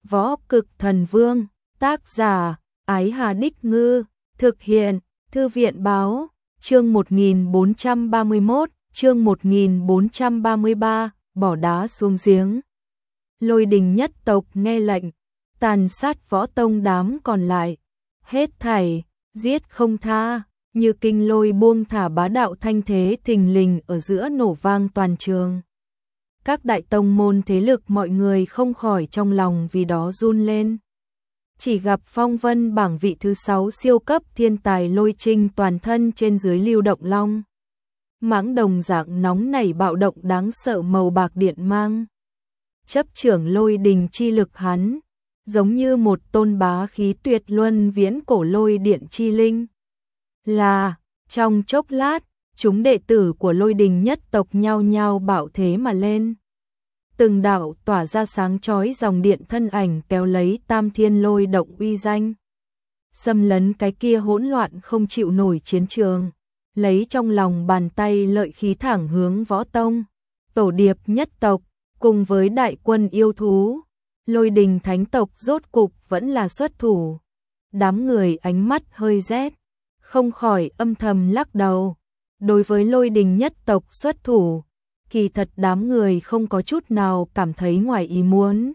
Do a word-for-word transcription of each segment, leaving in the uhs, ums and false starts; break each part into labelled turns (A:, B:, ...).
A: Võ Cực Thần Vương, tác giả, Ái Hà Đích Ngư, thực hiện, Thư viện Báo, chương một nghìn bốn trăm ba mươi mốt, chương một nghìn bốn trăm ba mươi ba, bỏ đá xuống giếng. Lôi Đình nhất tộc nghe lệnh, tàn sát Võ Tông đám còn lại, hết thảy, giết không tha, như kinh lôi buông thả bá đạo thanh thế thình lình ở giữa nổ vang toàn trường. Các đại tông môn thế lực mọi người không khỏi trong lòng vì đó run lên. Chỉ gặp phong vân bảng vị thứ sáu siêu cấp thiên tài Lôi Trinh toàn thân trên dưới lưu động long. Mãng đồng dạng nóng nảy bạo động đáng sợ màu bạc điện mang. Chấp trưởng Lôi Đình chi lực hắn, giống như một tôn bá khí tuyệt luân viễn cổ lôi điện chi linh. Là, trong chốc lát, chúng đệ tử của Lôi Đình nhất tộc nhao nhao bạo thế mà lên. Từng đạo tỏa ra sáng chói dòng điện thân ảnh kéo lấy Tam Thiên Lôi động uy danh. Xâm lấn cái kia hỗn loạn không chịu nổi chiến trường, lấy trong lòng bàn tay lợi khí thẳng hướng Võ Tông, tổ điệp nhất tộc, cùng với đại quân yêu thú. Lôi Đình thánh tộc rốt cục vẫn là xuất thủ. Đám người ánh mắt hơi rét, không khỏi âm thầm lắc đầu. Đối với Lôi Đình nhất tộc xuất thủ, kỳ thật đám người không có chút nào cảm thấy ngoài ý muốn.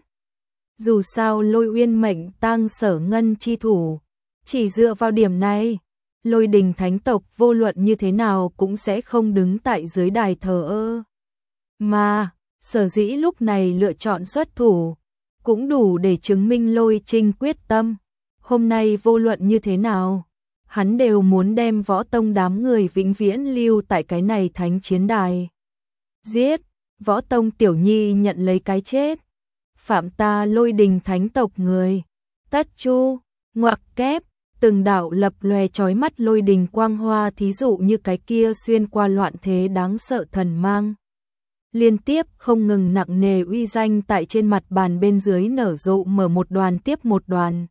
A: Dù sao Lôi Uyên mệnh tang sở ngân chi thủ, chỉ dựa vào điểm này, Lôi Đình thánh tộc vô luận như thế nào cũng sẽ không đứng tại dưới đài thờ ơ. Mà, sở dĩ lúc này lựa chọn xuất thủ, cũng đủ để chứng minh Lôi Trinh quyết tâm. Hôm nay vô luận như thế nào, hắn đều muốn đem Võ Tông đám người vĩnh viễn lưu tại cái này thánh chiến đài. Giết, Võ Tông tiểu nhi nhận lấy cái chết. Phạm ta Lôi Đình thánh tộc người. Tất chu, ngoặc kép, từng đạo lập lòe chói mắt lôi đình quang hoa, thí dụ như cái kia xuyên qua loạn thế đáng sợ thần mang. Liên tiếp không ngừng nặng nề uy danh tại trên mặt bàn bên dưới nở rộ, mở một đoàn tiếp một đoàn.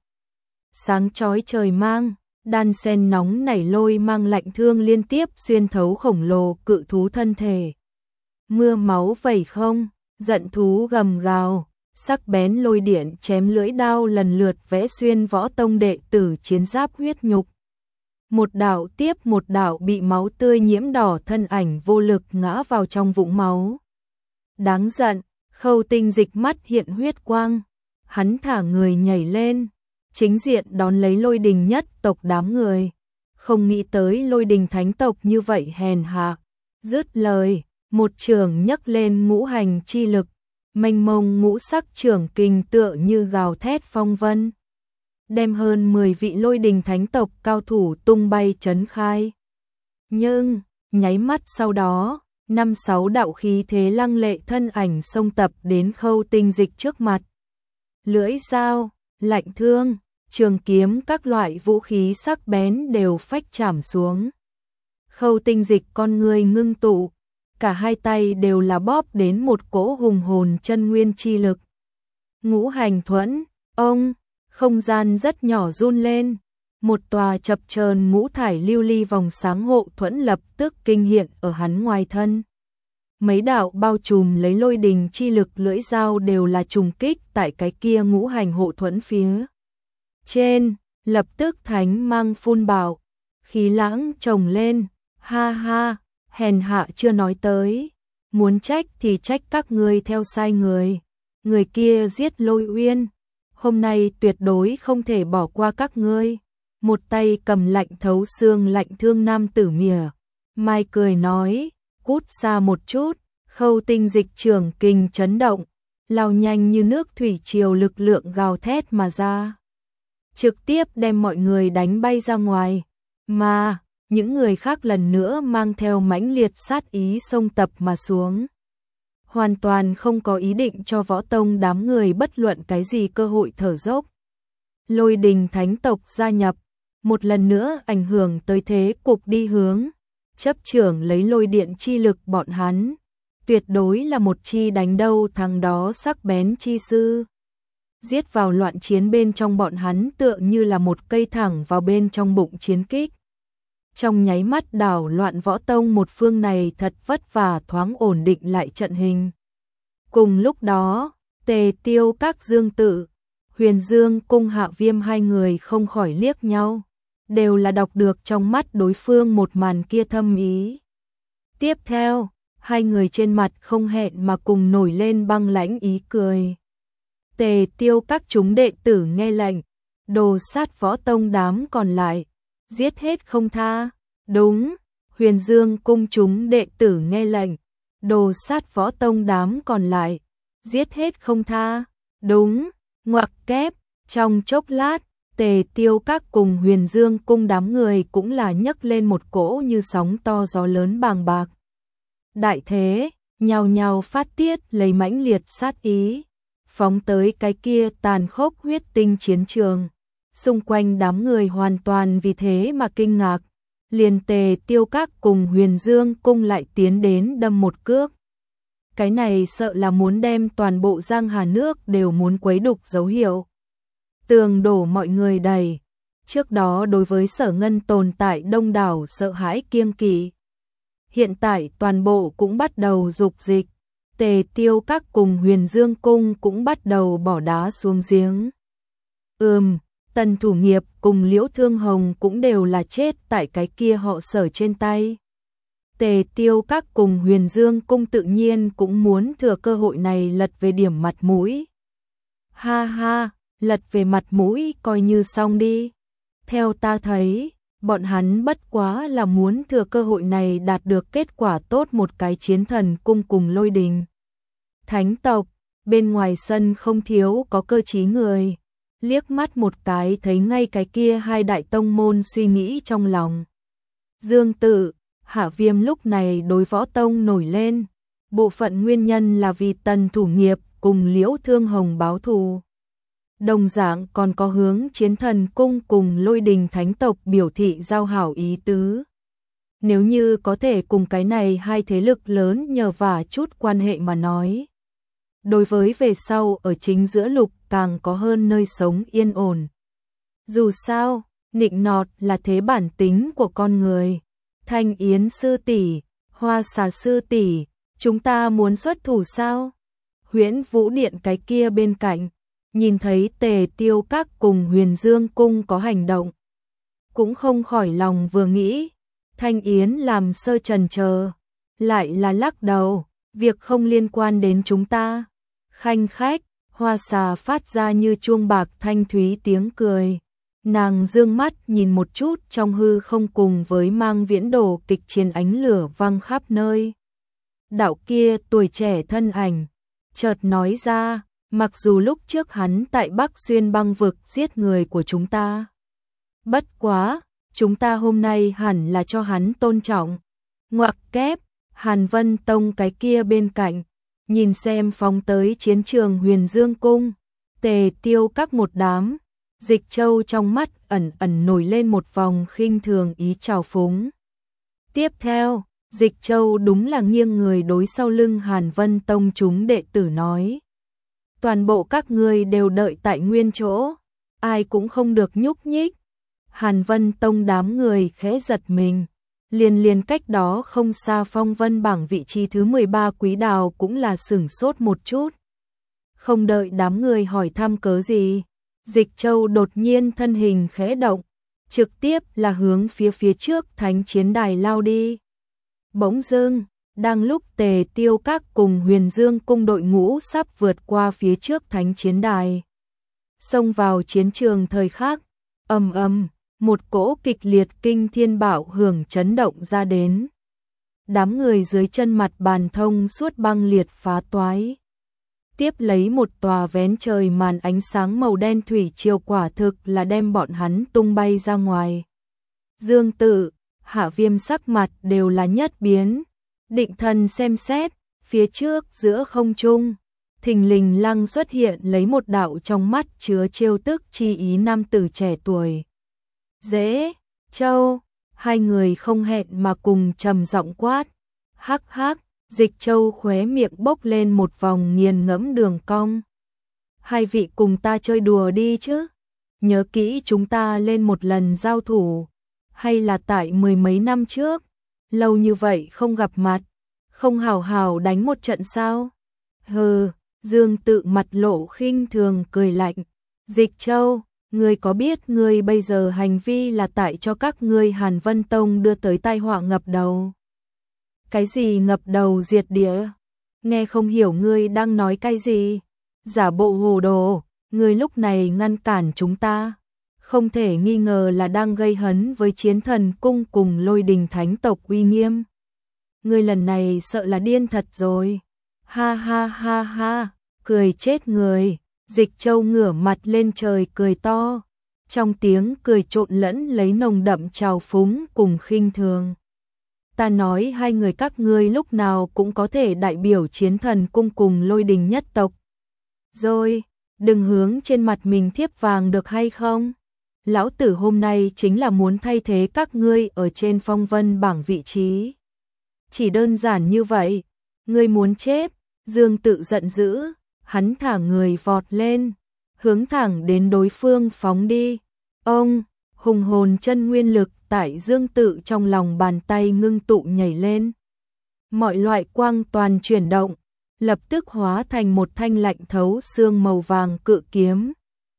A: Sáng chói trời mang, đan sen nóng nảy lôi mang lạnh thương liên tiếp xuyên thấu khổng lồ cự thú thân thể. Mưa máu vẩy không, giận thú gầm gào, sắc bén lôi điện chém lưỡi đao lần lượt vẽ xuyên Võ Tông đệ tử chiến giáp huyết nhục. Một đạo tiếp một đạo bị máu tươi nhiễm đỏ thân ảnh vô lực ngã vào trong vũng máu. Đáng giận, Khâu Tinh Dịch mắt hiện huyết quang, hắn thả người nhảy lên, chính diện đón lấy Lôi Đình nhất tộc đám người. Không nghĩ tới Lôi Đình thánh tộc như vậy hèn hạ. Dứt lời, một trường nhấc lên ngũ hành chi lực, mênh mông ngũ sắc trường kình tựa như gào thét phong vân, đem hơn mười vị Lôi Đình thánh tộc cao thủ tung bay chấn khai. Nhưng, nháy mắt sau đó, năm sáu đạo khí thế lăng lệ thân ảnh xông tập đến Khâu Tinh Dịch trước mặt. Lưỡi dao, lạnh thương, trường kiếm các loại vũ khí sắc bén đều phách chạm xuống. Khâu Tinh Dịch con người ngưng tụ, cả hai tay đều là bóp đến một cỗ hùng hồn chân nguyên chi lực. Ngũ hành thuẫn, ông, không gian rất nhỏ run lên, một tòa chập chờn ngũ thải lưu ly vòng sáng hộ thuẫn lập tức kinh hiện ở hắn ngoài thân. Mấy đạo bao trùm lấy lôi đình chi lực lưỡi dao đều là trùng kích tại cái kia ngũ hành hộ thuẫn phía trên, lập tức thánh mang phun bạo, khí lãng trồng lên, ha ha. Hèn hạ chưa nói tới, muốn trách thì trách các ngươi theo sai người. Người kia giết Lôi Uyên, hôm nay tuyệt đối không thể bỏ qua các ngươi. Một tay cầm lạnh thấu xương lạnh thương nam tử mỉa mai cười nói, cút xa một chút. Khâu Tinh Dịch trường kình chấn động, lao nhanh như nước thủy triều lực lượng gào thét mà ra, trực tiếp đem mọi người đánh bay ra ngoài. Mà những người khác lần nữa mang theo mãnh liệt sát ý xông tập mà xuống, hoàn toàn không có ý định cho Võ Tông đám người bất luận cái gì cơ hội thở dốc. Lôi Đình thánh tộc gia nhập, một lần nữa ảnh hưởng tới thế cục đi hướng. Chấp trưởng lấy lôi điện chi lực bọn hắn, tuyệt đối là một chi đánh đâu thằng đó sắc bén chi sư. Giết vào loạn chiến bên trong bọn hắn tựa như là một cây thẳng vào bên trong bụng chiến kích. Trong nháy mắt đảo loạn Võ Tông một phương này thật vất vả thoáng ổn định lại trận hình. Cùng lúc đó, Tề Tiêu các dương tự, Huyền Dương Cung Hạ Viêm hai người không khỏi liếc nhau, đều là đọc được trong mắt đối phương một màn kia thâm ý. Tiếp theo, hai người trên mặt không hẹn mà cùng nổi lên băng lãnh ý cười. Tề Tiêu các chúng đệ tử nghe lệnh, đồ sát Võ Tông đám còn lại, giết hết không tha. Đúng, Huyền Dương Cung chúng đệ tử nghe lệnh, đồ sát Võ Tông đám còn lại, giết hết không tha. Đúng, ngoặc kép, trong chốc lát, Tề Tiêu các cùng Huyền Dương Cung đám người cũng là nhấc lên một cỗ như sóng to gió lớn bàng bạc. Đại thế, nhào nhào phát tiết lấy mãnh liệt sát ý, phóng tới cái kia tàn khốc huyết tinh chiến trường. Xung quanh đám người hoàn toàn vì thế mà kinh ngạc, liền Tề Tiêu các cùng Huyền Dương Cung lại tiến đến đâm một cước. Cái này sợ là muốn đem toàn bộ Giang Hà nước đều muốn quấy đục dấu hiệu. Tường đổ mọi người đầy. Trước đó đối với Sở Ngân tồn tại đông đảo sợ hãi kiêng kỵ. Hiện tại toàn bộ cũng bắt đầu dục dịch. Tề Tiêu các cùng Huyền Dương Cung cũng bắt đầu bỏ đá xuống giếng. Ừm, Tần Thủ Nghiệp cùng Liễu Thương Hồng cũng đều là chết tại cái kia họ Sở trên tay. Tề Tiêu các cùng Huyền Dương Cung tự nhiên cũng muốn thừa cơ hội này lật về điểm mặt mũi. Ha ha, lật về mặt mũi coi như xong đi. Theo ta thấy, bọn hắn bất quá là muốn thừa cơ hội này đạt được kết quả tốt một cái chiến thần cung cùng Lôi Đình. Thánh tộc, bên ngoài sân không thiếu có cơ trí người. Liếc mắt một cái thấy ngay cái kia hai đại tông môn suy nghĩ trong lòng. Dương Tự, Hạ Viêm lúc này đối Võ Tông nổi lên. Bộ phận nguyên nhân là vì Tần Thủ Nghiệp cùng Liễu Thương Hồng báo thù. Đồng dạng còn có hướng chiến thần cung cùng Lôi Đình thánh tộc biểu thị giao hảo ý tứ. Nếu như có thể cùng cái này hai thế lực lớn nhờ vả chút quan hệ mà nói. Đối với về sau ở chính giữa lục càng có hơn nơi sống yên ổn. Dù sao, nịnh nọt là thế bản tính của con người. Thanh Yến sư tỷ, Hoa Xà sư tỷ, chúng ta muốn xuất thủ sao? Huyễn Vũ Điện cái kia bên cạnh, nhìn thấy Tề Tiêu các cùng Huyền Dương Cung có hành động, cũng không khỏi lòng vừa nghĩ. Thanh Yến làm sơ chần chờ, lại là lắc đầu, việc không liên quan đến chúng ta. Khanh khách, Hoa Xà phát ra như chuông bạc thanh thúy tiếng cười. Nàng dương mắt nhìn một chút trong hư không cùng với Mang Viễn Đồ kịch chiến ánh lửa văng khắp nơi. Đạo kia tuổi trẻ thân ảnh, chợt nói ra, mặc dù lúc trước hắn tại Bắc Xuyên băng vực giết người của chúng ta. Bất quá, chúng ta hôm nay hẳn là cho hắn tôn trọng. Ngoặc kép, Hàn Vân Tông cái kia bên cạnh, nhìn xem phóng tới chiến trường Huyền Dương Cung, Tề Tiêu các một đám. Dịch Châu trong mắt ẩn ẩn nổi lên một vòng khinh thường ý trào phúng. Tiếp theo, Dịch Châu đúng là nghiêng người đối sau lưng Hàn Vân Tông chúng đệ tử nói. Toàn bộ các ngươi đều đợi tại nguyên chỗ, ai cũng không được nhúc nhích. Hàn Vân Tông đám người khẽ giật mình, liền liền cách đó không xa phong vân bảng vị trí thứ mười ba Quý Đào cũng là sửng sốt một chút. Không đợi đám người hỏi thăm cớ gì. Dịch Châu đột nhiên thân hình khẽ động, trực tiếp là hướng phía phía trước thánh chiến đài lao đi. Bỗng dưng, đang lúc Tề Tiêu các cùng Huyền Dương Cung đội ngũ sắp vượt qua phía trước thánh chiến đài, xông vào chiến trường thời khắc, ầm ầm, một cỗ kịch liệt kinh thiên bạo hưởng chấn động ra đến. Đám người dưới chân mặt bàn thông suốt băng liệt phá toái. Tiếp lấy một tòa vén trời màn ánh sáng màu đen thủy triều quả thực là đem bọn hắn tung bay ra ngoài. Dương Tự, Hạ Viêm sắc mặt đều là nhất biến, định thần xem xét, phía trước giữa không trung, thình lình lăng xuất hiện lấy một đạo trong mắt chứa trêu tức chi ý nam tử trẻ tuổi. Dễ, Châu, hai người không hẹn mà cùng trầm giọng quát, hắc hắc. Dịch Châu khóe miệng bốc lên một vòng nghiền ngẫm đường cong. Hai vị cùng ta chơi đùa đi chứ? Nhớ kỹ chúng ta lên một lần giao thủ, hay là tại mười mấy năm trước, lâu như vậy không gặp mặt, không hào hào đánh một trận sao? Hừ, Dương Tự mặt lộ khinh thường cười lạnh, Dịch Châu, ngươi có biết ngươi bây giờ hành vi là tại cho các ngươi Hàn Vân Tông đưa tới tai họa ngập đầu? Cái gì ngập đầu diệt địa? Nghe không hiểu ngươi đang nói cái gì? Giả bộ hồ đồ, ngươi lúc này ngăn cản chúng ta, không thể nghi ngờ là đang gây hấn với Chiến Thần Cung cùng Lôi Đình Thánh tộc uy nghiêm. Ngươi lần này sợ là điên thật rồi. Ha ha ha ha, cười chết người. Dịch Châu ngửa mặt lên trời cười to, trong tiếng cười trộn lẫn lấy nồng đậm trào phúng cùng khinh thường. Ta nói hai người các ngươi lúc nào cũng có thể đại biểu Chiến Thần Cung cùng Lôi Đình nhất tộc. Rồi, đừng hướng trên mặt mình thiếp vàng được hay không? Lão tử hôm nay chính là muốn thay thế các ngươi ở trên phong vân bảng vị trí. Chỉ đơn giản như vậy, ngươi muốn chết. Dương Tự giận dữ, hắn thả người vọt lên, hướng thẳng đến đối phương phóng đi. Ông, hùng hồn chân nguyên lực tại Dương Tự trong lòng bàn tay ngưng tụ nhảy lên. Mọi loại quang toàn chuyển động, lập tức hóa thành một thanh lạnh thấu xương màu vàng cự kiếm.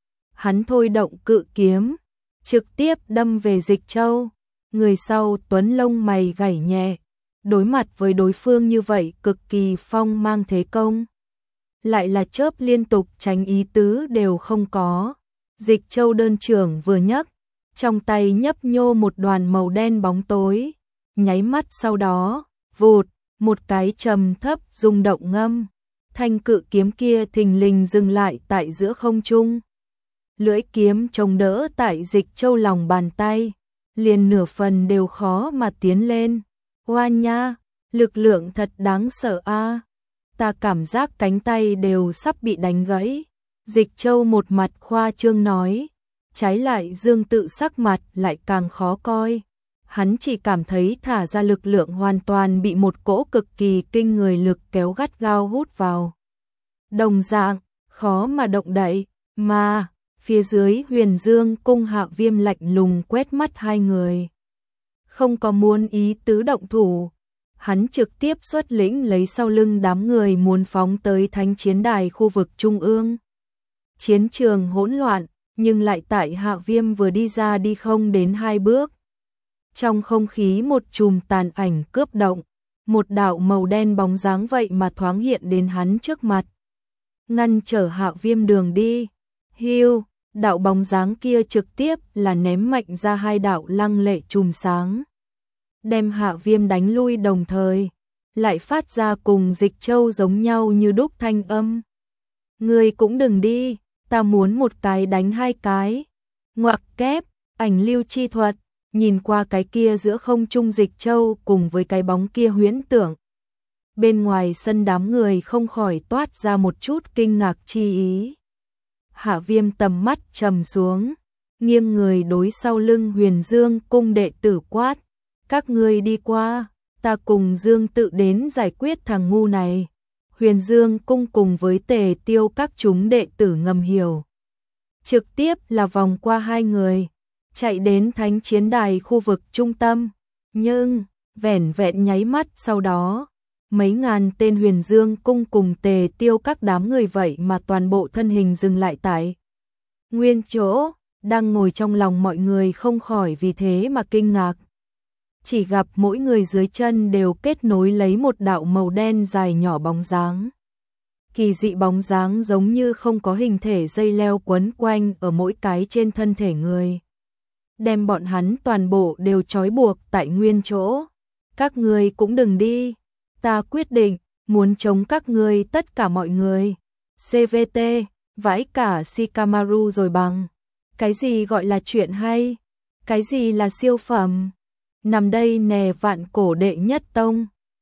A: Hắn thôi động cự kiếm, trực tiếp đâm về Dịch Châu. Người sau tuấn lông mày gảy nhẹ, đối mặt với đối phương như vậy cực kỳ phong mang thế công. Lại là chớp liên tục tránh ý tứ đều không có. Dịch Châu đơn trưởng vừa nhấc, trong tay nhấp nhô một đoàn màu đen bóng tối. Nháy mắt sau đó, vụt, một cái trầm thấp rung động ngâm. Thanh cự kiếm kia thình lình dừng lại tại giữa không trung. Lưỡi kiếm chống đỡ tại Dịch Châu lòng bàn tay, liền nửa phần đều khó mà tiến lên. Hoa nha, lực lượng thật đáng sợ a. Ta cảm giác cánh tay đều sắp bị đánh gãy. Dịch Châu một mặt khoa trương nói, trái lại Dương Tự sắc mặt lại càng khó coi. Hắn chỉ cảm thấy thả ra lực lượng hoàn toàn bị một cỗ cực kỳ kinh người lực kéo gắt gao hút vào. Đồng dạng, khó mà động đậy, mà phía dưới Huyền Dương Cung Hạ Viêm lạnh lùng quét mắt hai người. Không có muốn ý tứ động thủ, hắn trực tiếp xuất lĩnh lấy sau lưng đám người muốn phóng tới thánh chiến đài khu vực trung ương. Chiến trường hỗn loạn, nhưng lại tại Hạ Viêm vừa đi ra đi không đến hai bước. Trong không khí một chùm tàn ảnh cướp động, một đạo màu đen bóng dáng vậy mà thoáng hiện đến hắn trước mặt. Ngăn trở Hạ Viêm đường đi. Hiu, đạo bóng dáng kia trực tiếp là ném mạnh ra hai đạo lăng lệ chùm sáng, đem Hạ Viêm đánh lui, đồng thời lại phát ra cùng Dịch Châu giống nhau như đúc thanh âm. Ngươi cũng đừng đi, ta muốn một cái đánh hai cái. Ngoặc kép, ảnh lưu chi thuật, nhìn qua cái kia giữa không trung Dịch Châu cùng với cái bóng kia huyễn tưởng. Bên ngoài sân đám người không khỏi toát ra một chút kinh ngạc chi ý. Hạ Viêm tầm mắt trầm xuống, nghiêng người đối sau lưng Huyền Dương Cung đệ tử quát. Các ngươi đi qua, ta cùng Dương Tự đến giải quyết thằng ngu này. Huyền Dương Cung cùng với Tề Tiêu các chúng đệ tử ngầm hiểu. Trực tiếp là vòng qua hai người, chạy đến thánh chiến đài khu vực trung tâm. Nhưng, vẻn vẹn nháy mắt sau đó, mấy ngàn tên Huyền Dương Cung cùng Tề Tiêu các đám người vậy mà toàn bộ thân hình dừng lại tại nguyên chỗ, đang ngồi trong lòng mọi người không khỏi vì thế mà kinh ngạc. Chỉ gặp mỗi người dưới chân đều kết nối lấy một đạo màu đen dài nhỏ bóng dáng. Kỳ dị bóng dáng giống như không có hình thể dây leo quấn quanh ở mỗi cái trên thân thể người, đem bọn hắn toàn bộ đều trói buộc tại nguyên chỗ. Các ngươi cũng đừng đi, ta quyết định muốn chống các ngươi tất cả mọi người. xê vê tê, vãi cả Shikamaru rồi bằng. Cái gì gọi là chuyện hay? Cái gì là siêu phẩm? Nằm đây nè vạn cổ đệ nhất tông.